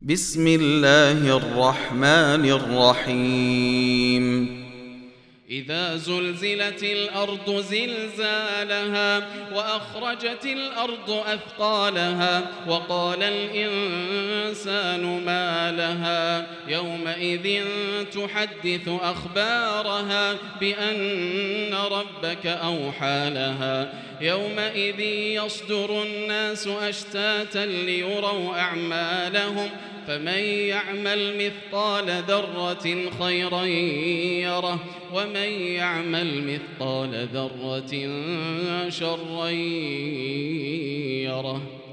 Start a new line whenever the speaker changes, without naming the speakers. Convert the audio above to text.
بسم الله الرحمن الرحيم
إذا زلزلت الأرض زلزالها وأخرجت الأرض أثقالها وقال الإنسان ما لها يومئذ تحدث أخبارها بأن ربك أوحى لها يومئذ يصدر الناس أشتاتا ليروا أعمالهم فمن يعمل مثقال ذرة خيرا يره ومن يعمل مثقال ذرة شرا يره.